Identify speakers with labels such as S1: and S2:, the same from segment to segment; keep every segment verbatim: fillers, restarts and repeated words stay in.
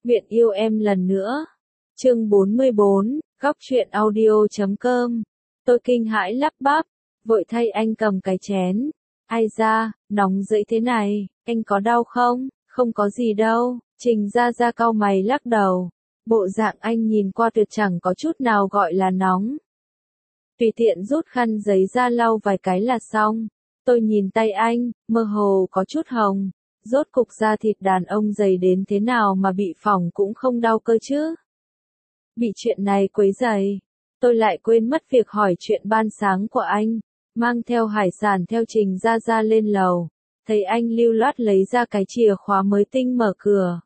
S1: Nguyện yêu em lần nữa. Chương bốn mươi bốn, góc truyện audio chấm com. Tôi kinh hãi lắp bắp, vội thay anh cầm cái chén. Ai da, nóng dậy thế này, anh có đau không? Không có gì đâu. Trình Gia Gia cau mày lắc đầu. Bộ dạng anh nhìn qua tuyệt chẳng có chút nào gọi là nóng. Tùy tiện rút khăn giấy ra lau vài cái là xong. Tôi nhìn tay anh, mơ hồ có chút hồng. Rốt cục da thịt đàn ông dày đến thế nào mà bị phỏng cũng không đau cơ chứ. Bị chuyện này quấy rầy, tôi lại quên mất việc hỏi chuyện ban sáng của anh. Mang theo hải sản theo Trình Gia Gia lên lầu. Thấy anh lưu loát lấy ra cái chìa khóa mới tinh mở cửa.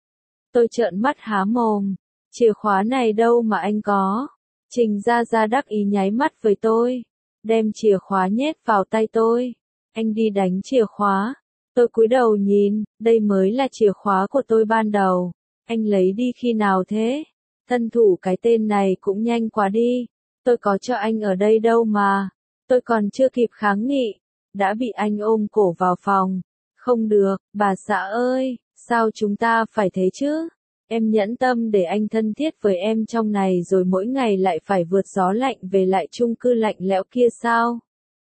S1: Tôi trợn mắt há mồm. Chìa khóa này đâu mà anh có? Trình Gia Gia đắc ý nháy mắt với tôi. Đem chìa khóa nhét vào tay tôi. Anh đi đánh chìa khóa. Tôi cúi đầu nhìn, đây mới là chìa khóa của tôi ban đầu. Anh lấy đi khi nào thế? Thân thủ cái tên này cũng nhanh quá đi. Tôi có cho anh ở đây đâu mà. Tôi còn chưa kịp kháng nghị. Đã bị anh ôm cổ vào phòng. Không được, bà xã ơi, sao chúng ta phải thế chứ? Em nhẫn tâm để anh thân thiết với em trong này rồi mỗi ngày lại phải vượt gió lạnh về lại chung cư lạnh lẽo kia sao?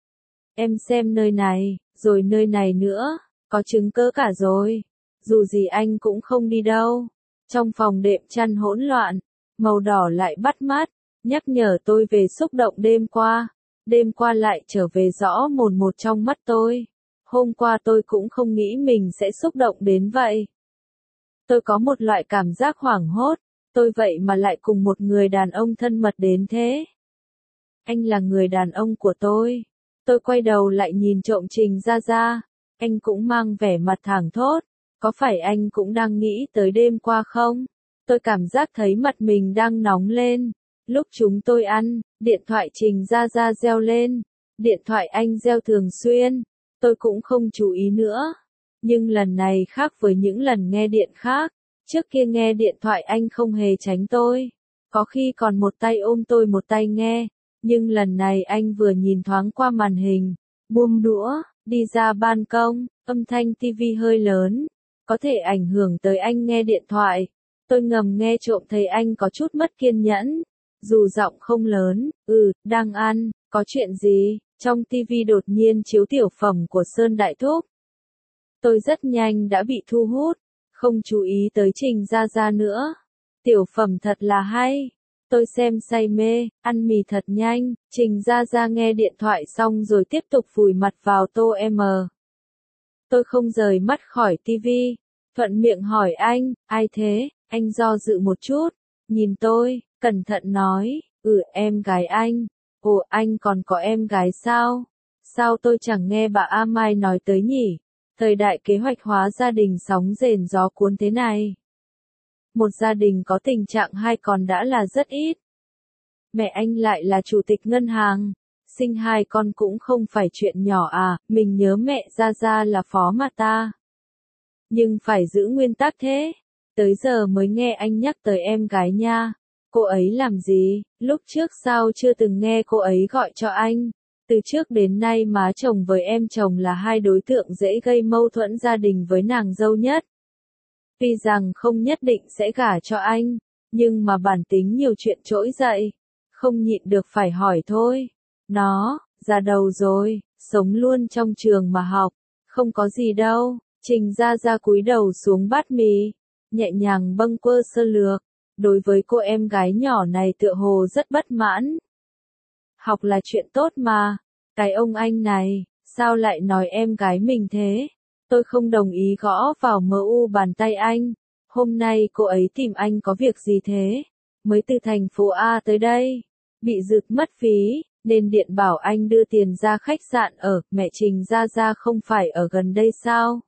S1: Em xem nơi này, rồi nơi này nữa, có chứng cớ cả rồi. Dù gì anh cũng không đi đâu. Trong phòng đệm chăn hỗn loạn, màu đỏ lại bắt mắt, nhắc nhở tôi về xúc động đêm qua. Đêm qua lại trở về rõ mồn một trong mắt tôi. Hôm qua tôi cũng không nghĩ mình sẽ xúc động đến vậy. Tôi có một loại cảm giác hoảng hốt, tôi vậy mà lại cùng một người đàn ông thân mật đến thế. Anh là người đàn ông của tôi. Tôi quay đầu lại nhìn trộm Trình Gia Gia. Anh cũng mang vẻ mặt thảng thốt. Có phải anh cũng đang nghĩ tới đêm qua không? Tôi cảm giác thấy mặt mình đang nóng lên. Lúc chúng tôi ăn, điện thoại Trình Gia Gia reo lên. Điện thoại anh reo thường xuyên. Tôi cũng không chú ý nữa. Nhưng lần này khác với những lần nghe điện khác. Trước kia nghe điện thoại anh không hề tránh tôi. Có khi còn một tay ôm tôi một tay nghe. Nhưng lần này anh vừa nhìn thoáng qua màn hình. Buông đũa, đi ra ban công, âm thanh tivi hơi lớn. Có thể ảnh hưởng tới anh nghe điện thoại. Tôi ngầm nghe trộm thấy anh có chút mất kiên nhẫn. Dù giọng không lớn, ừ, đang ăn, có chuyện gì? Trong tivi đột nhiên chiếu tiểu phẩm của Sơn Đại Thúc. Tôi rất nhanh đã bị thu hút, không chú ý tới Trình Gia Gia nữa. Tiểu phẩm thật là hay. Tôi xem say mê, ăn mì thật nhanh. Trình Gia Gia nghe điện thoại xong rồi tiếp tục vùi mặt vào tô em. Tôi không rời mắt khỏi tivi. Thuận miệng hỏi anh, ai thế? Anh do dự một chút. Nhìn tôi, cẩn thận nói, ừ em gái anh. Ồ anh còn có em gái sao? Sao tôi chẳng nghe bà A Mai nói tới nhỉ? Thời đại kế hoạch hóa gia đình sóng rền gió cuốn thế này. Một gia đình có tình trạng hai con đã là rất ít. Mẹ anh lại là chủ tịch ngân hàng. Sinh hai con cũng không phải chuyện nhỏ à, mình nhớ mẹ Gia Gia là phó mà ta. Nhưng phải giữ nguyên tắc thế. Tới giờ mới nghe anh nhắc tới em gái nha. Cô ấy làm gì? Lúc trước sao chưa từng nghe cô ấy gọi cho anh? Từ trước đến nay má chồng với em chồng là hai đối tượng dễ gây mâu thuẫn gia đình với nàng dâu nhất. Tuy rằng không nhất định sẽ gả cho anh, nhưng mà bản tính nhiều chuyện trỗi dậy. Không nhịn được phải hỏi thôi. Nó, già đầu rồi, sống luôn trong trường mà học. Không có gì đâu. Trình Gia Gia cúi đầu xuống bát mì. Nhẹ nhàng bâng quơ sơ lược. Đối với cô em gái nhỏ này tựa hồ rất bất mãn. Học là chuyện tốt mà. Cái ông anh này, sao lại nói em gái mình thế? Tôi không đồng ý gõ vào mờ u bàn tay anh. Hôm nay cô ấy tìm anh có việc gì thế? Mới từ thành phố A tới đây. Bị rực mất phí, nên điện bảo anh đưa tiền ra khách sạn ở. Mẹ Trình Gia Gia không phải ở gần đây sao?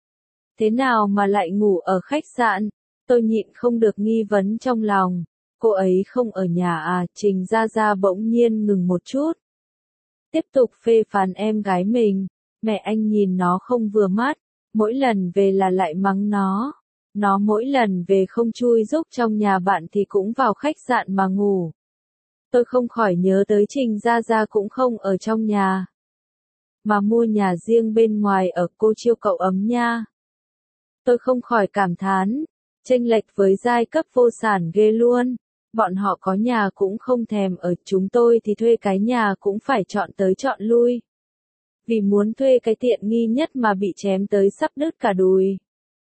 S1: Thế nào mà lại ngủ ở khách sạn? Tôi nhịn không được nghi vấn trong lòng. Cô ấy không ở nhà à? Trình Gia Gia bỗng nhiên ngừng một chút. Tiếp tục phê phán em gái mình. Mẹ anh nhìn nó không vừa mắt. Mỗi lần về là lại mắng nó. Nó mỗi lần về không chui giúp trong nhà bạn thì cũng vào khách sạn mà ngủ. Tôi không khỏi nhớ tới Trình Gia Gia cũng không ở trong nhà. Mà mua nhà riêng bên ngoài ở, cô chiêu cậu ấm nha. Tôi không khỏi cảm thán. Chênh lệch với giai cấp vô sản ghê luôn. Bọn họ có nhà cũng không thèm ở, chúng tôi thì thuê cái nhà cũng phải chọn tới chọn lui. Vì muốn thuê cái tiện nghi nhất mà bị chém tới sắp đứt cả đùi.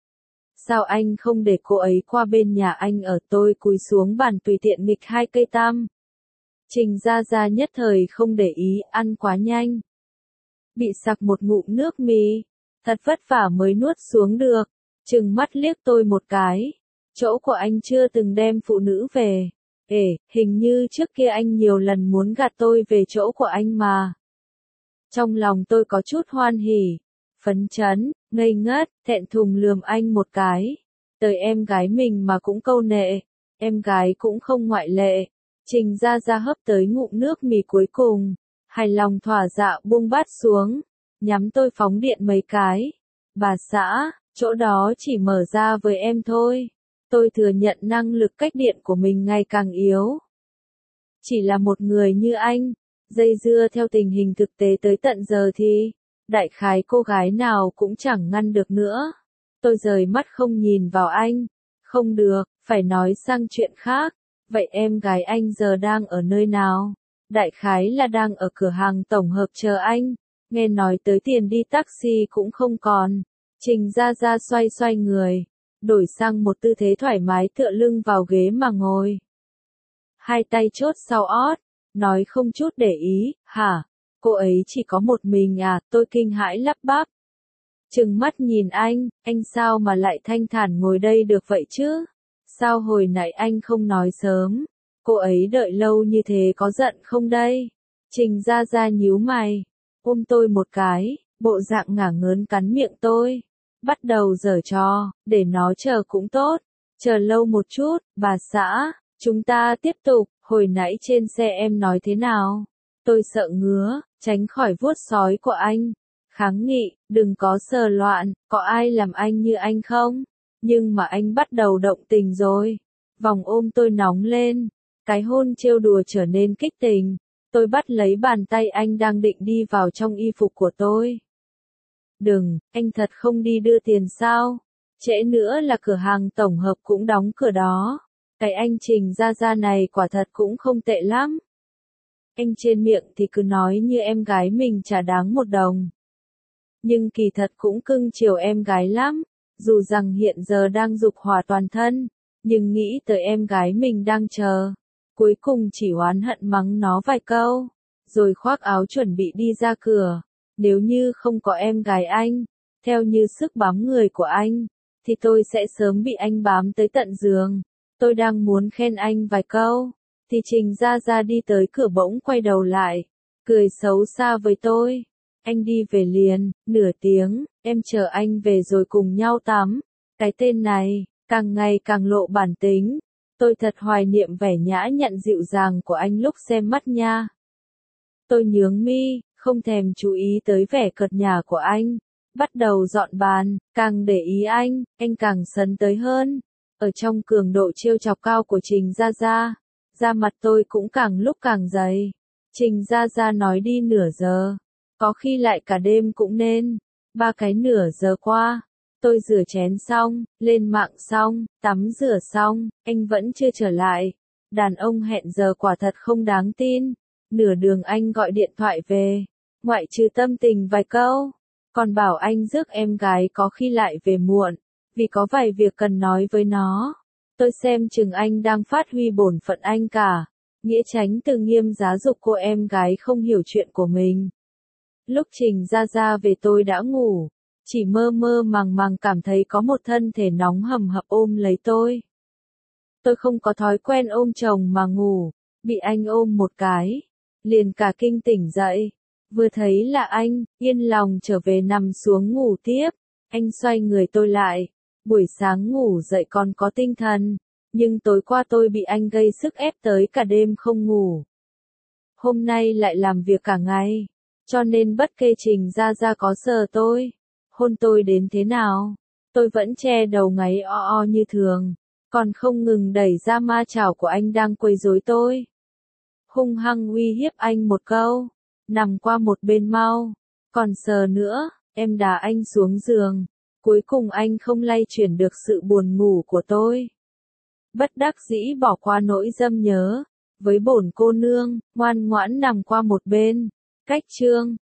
S1: Sao anh không để cô ấy qua bên nhà anh ở? Tôi cúi xuống bàn tùy tiện nghịch hai cây tam. Trình Gia Gia nhất thời không để ý, ăn quá nhanh. Bị sặc một ngụm nước mì, thật vất vả mới nuốt xuống được, trừng mắt liếc tôi một cái. Chỗ của anh chưa từng đem phụ nữ về. Ê, hình như trước kia anh nhiều lần muốn gạt tôi về chỗ của anh mà. Trong lòng tôi có chút hoan hỉ, phấn chấn, ngây ngất, thẹn thùng lườm anh một cái. Tới em gái mình mà cũng câu nệ, em gái cũng không ngoại lệ. Trình Gia Gia hấp tới ngụm nước mì cuối cùng, hài lòng thỏa dạ buông bát xuống, nhắm tôi phóng điện mấy cái. Bà xã, chỗ đó chỉ mở ra với em thôi. Tôi thừa nhận năng lực cách điện của mình ngày càng yếu. Chỉ là một người như anh, dây dưa theo tình hình thực tế tới tận giờ thì, đại khái cô gái nào cũng chẳng ngăn được nữa. Tôi rời mắt không nhìn vào anh. Không được, phải nói sang chuyện khác. Vậy em gái anh giờ đang ở nơi nào? Đại khái là đang ở cửa hàng tổng hợp chờ anh. Nghe nói tới tiền đi taxi cũng không còn. Trình Gia Gia xoay xoay người, đổi sang một tư thế thoải mái tựa lưng vào ghế mà ngồi. Hai tay chốt sau ót, nói không chút để ý, hả? Cô ấy chỉ có một mình à? Tôi kinh hãi lắp bắp. Trừng mắt nhìn anh, anh sao mà lại thanh thản ngồi đây được vậy chứ? Sao hồi nãy anh không nói sớm? Cô ấy đợi lâu như thế có giận không đây? Trình Gia Gia nhíu mày, ôm tôi một cái, bộ dạng ngả ngớn cắn miệng tôi. Bắt đầu giở trò, để nó chờ cũng tốt. Chờ lâu một chút, bà xã, chúng ta tiếp tục, hồi nãy trên xe em nói thế nào? Tôi sợ ngứa, tránh khỏi vuốt sói của anh. Kháng nghị, đừng có sờ loạn, có ai làm anh như anh không? Nhưng mà anh bắt đầu động tình rồi. Vòng ôm tôi nóng lên, cái hôn trêu đùa trở nên kích tình. Tôi bắt lấy bàn tay anh đang định đi vào trong y phục của tôi. Đừng, anh thật không đi đưa tiền sao? Trễ nữa là cửa hàng tổng hợp cũng đóng cửa đó. Cái anh Trình Gia Gia này quả thật cũng không tệ lắm. Anh trên miệng thì cứ nói như em gái mình chả đáng một đồng. Nhưng kỳ thật cũng cưng chiều em gái lắm. Dù rằng hiện giờ đang dục hỏa toàn thân, nhưng nghĩ tới em gái mình đang chờ. Cuối cùng chỉ oán hận mắng nó vài câu, rồi khoác áo chuẩn bị đi ra cửa. Nếu như không có em gái anh, theo như sức bám người của anh, thì tôi sẽ sớm bị anh bám tới tận giường. Tôi đang muốn khen anh vài câu, thì Trình Gia Gia đi tới cửa bỗng quay đầu lại, cười xấu xa với tôi. Anh đi về liền, nửa tiếng, em chờ anh về rồi cùng nhau tắm. Cái tên này, càng ngày càng lộ bản tính. Tôi thật hoài niệm vẻ nhã nhặn dịu dàng của anh lúc xem mắt nha. Tôi nhướng mi, không thèm chú ý tới vẻ cợt nhả của anh. Bắt đầu dọn bàn, càng để ý anh, anh càng sấn tới hơn. Ở trong cường độ trêu chọc cao của Trình Gia Gia, da mặt tôi cũng càng lúc càng dày. Trình Gia Gia nói đi nửa giờ, có khi lại cả đêm cũng nên. Ba cái nửa giờ qua, tôi rửa chén xong, lên mạng xong, tắm rửa xong, anh vẫn chưa trở lại. Đàn ông hẹn giờ quả thật không đáng tin. Nửa đường anh gọi điện thoại về, ngoại trừ tâm tình vài câu, còn bảo anh rước em gái có khi lại về muộn, vì có vài việc cần nói với nó. Tôi xem chừng anh đang phát huy bổn phận anh cả, nghĩa tránh từ nghiêm giá dục cô em gái không hiểu chuyện của mình. Lúc Trình Gia Gia về tôi đã ngủ, chỉ mơ mơ màng màng cảm thấy có một thân thể nóng hầm hập ôm lấy tôi. Tôi không có thói quen ôm chồng mà ngủ, bị anh ôm một cái, liền cả kinh tỉnh dậy. Vừa thấy là anh, yên lòng trở về nằm xuống ngủ tiếp. Anh xoay người tôi lại, buổi sáng ngủ dậy còn có tinh thần, nhưng tối qua tôi bị anh gây sức ép tới cả đêm không ngủ. Hôm nay lại làm việc cả ngày, cho nên bất kể Trình Gia Gia có sờ tôi, hôn tôi đến thế nào, tôi vẫn che đầu ngáy o o như thường, còn không ngừng đẩy ra ma chảo của anh đang quấy rối tôi. Hung hăng uy hiếp anh một câu, nằm qua một bên mau, còn sờ nữa, em đá anh xuống giường, Cuối cùng anh không lay chuyển được sự buồn ngủ của tôi. Bất đắc dĩ bỏ qua nỗi dâm nhớ, với bổn cô nương, ngoan ngoãn nằm qua một bên. Cách chương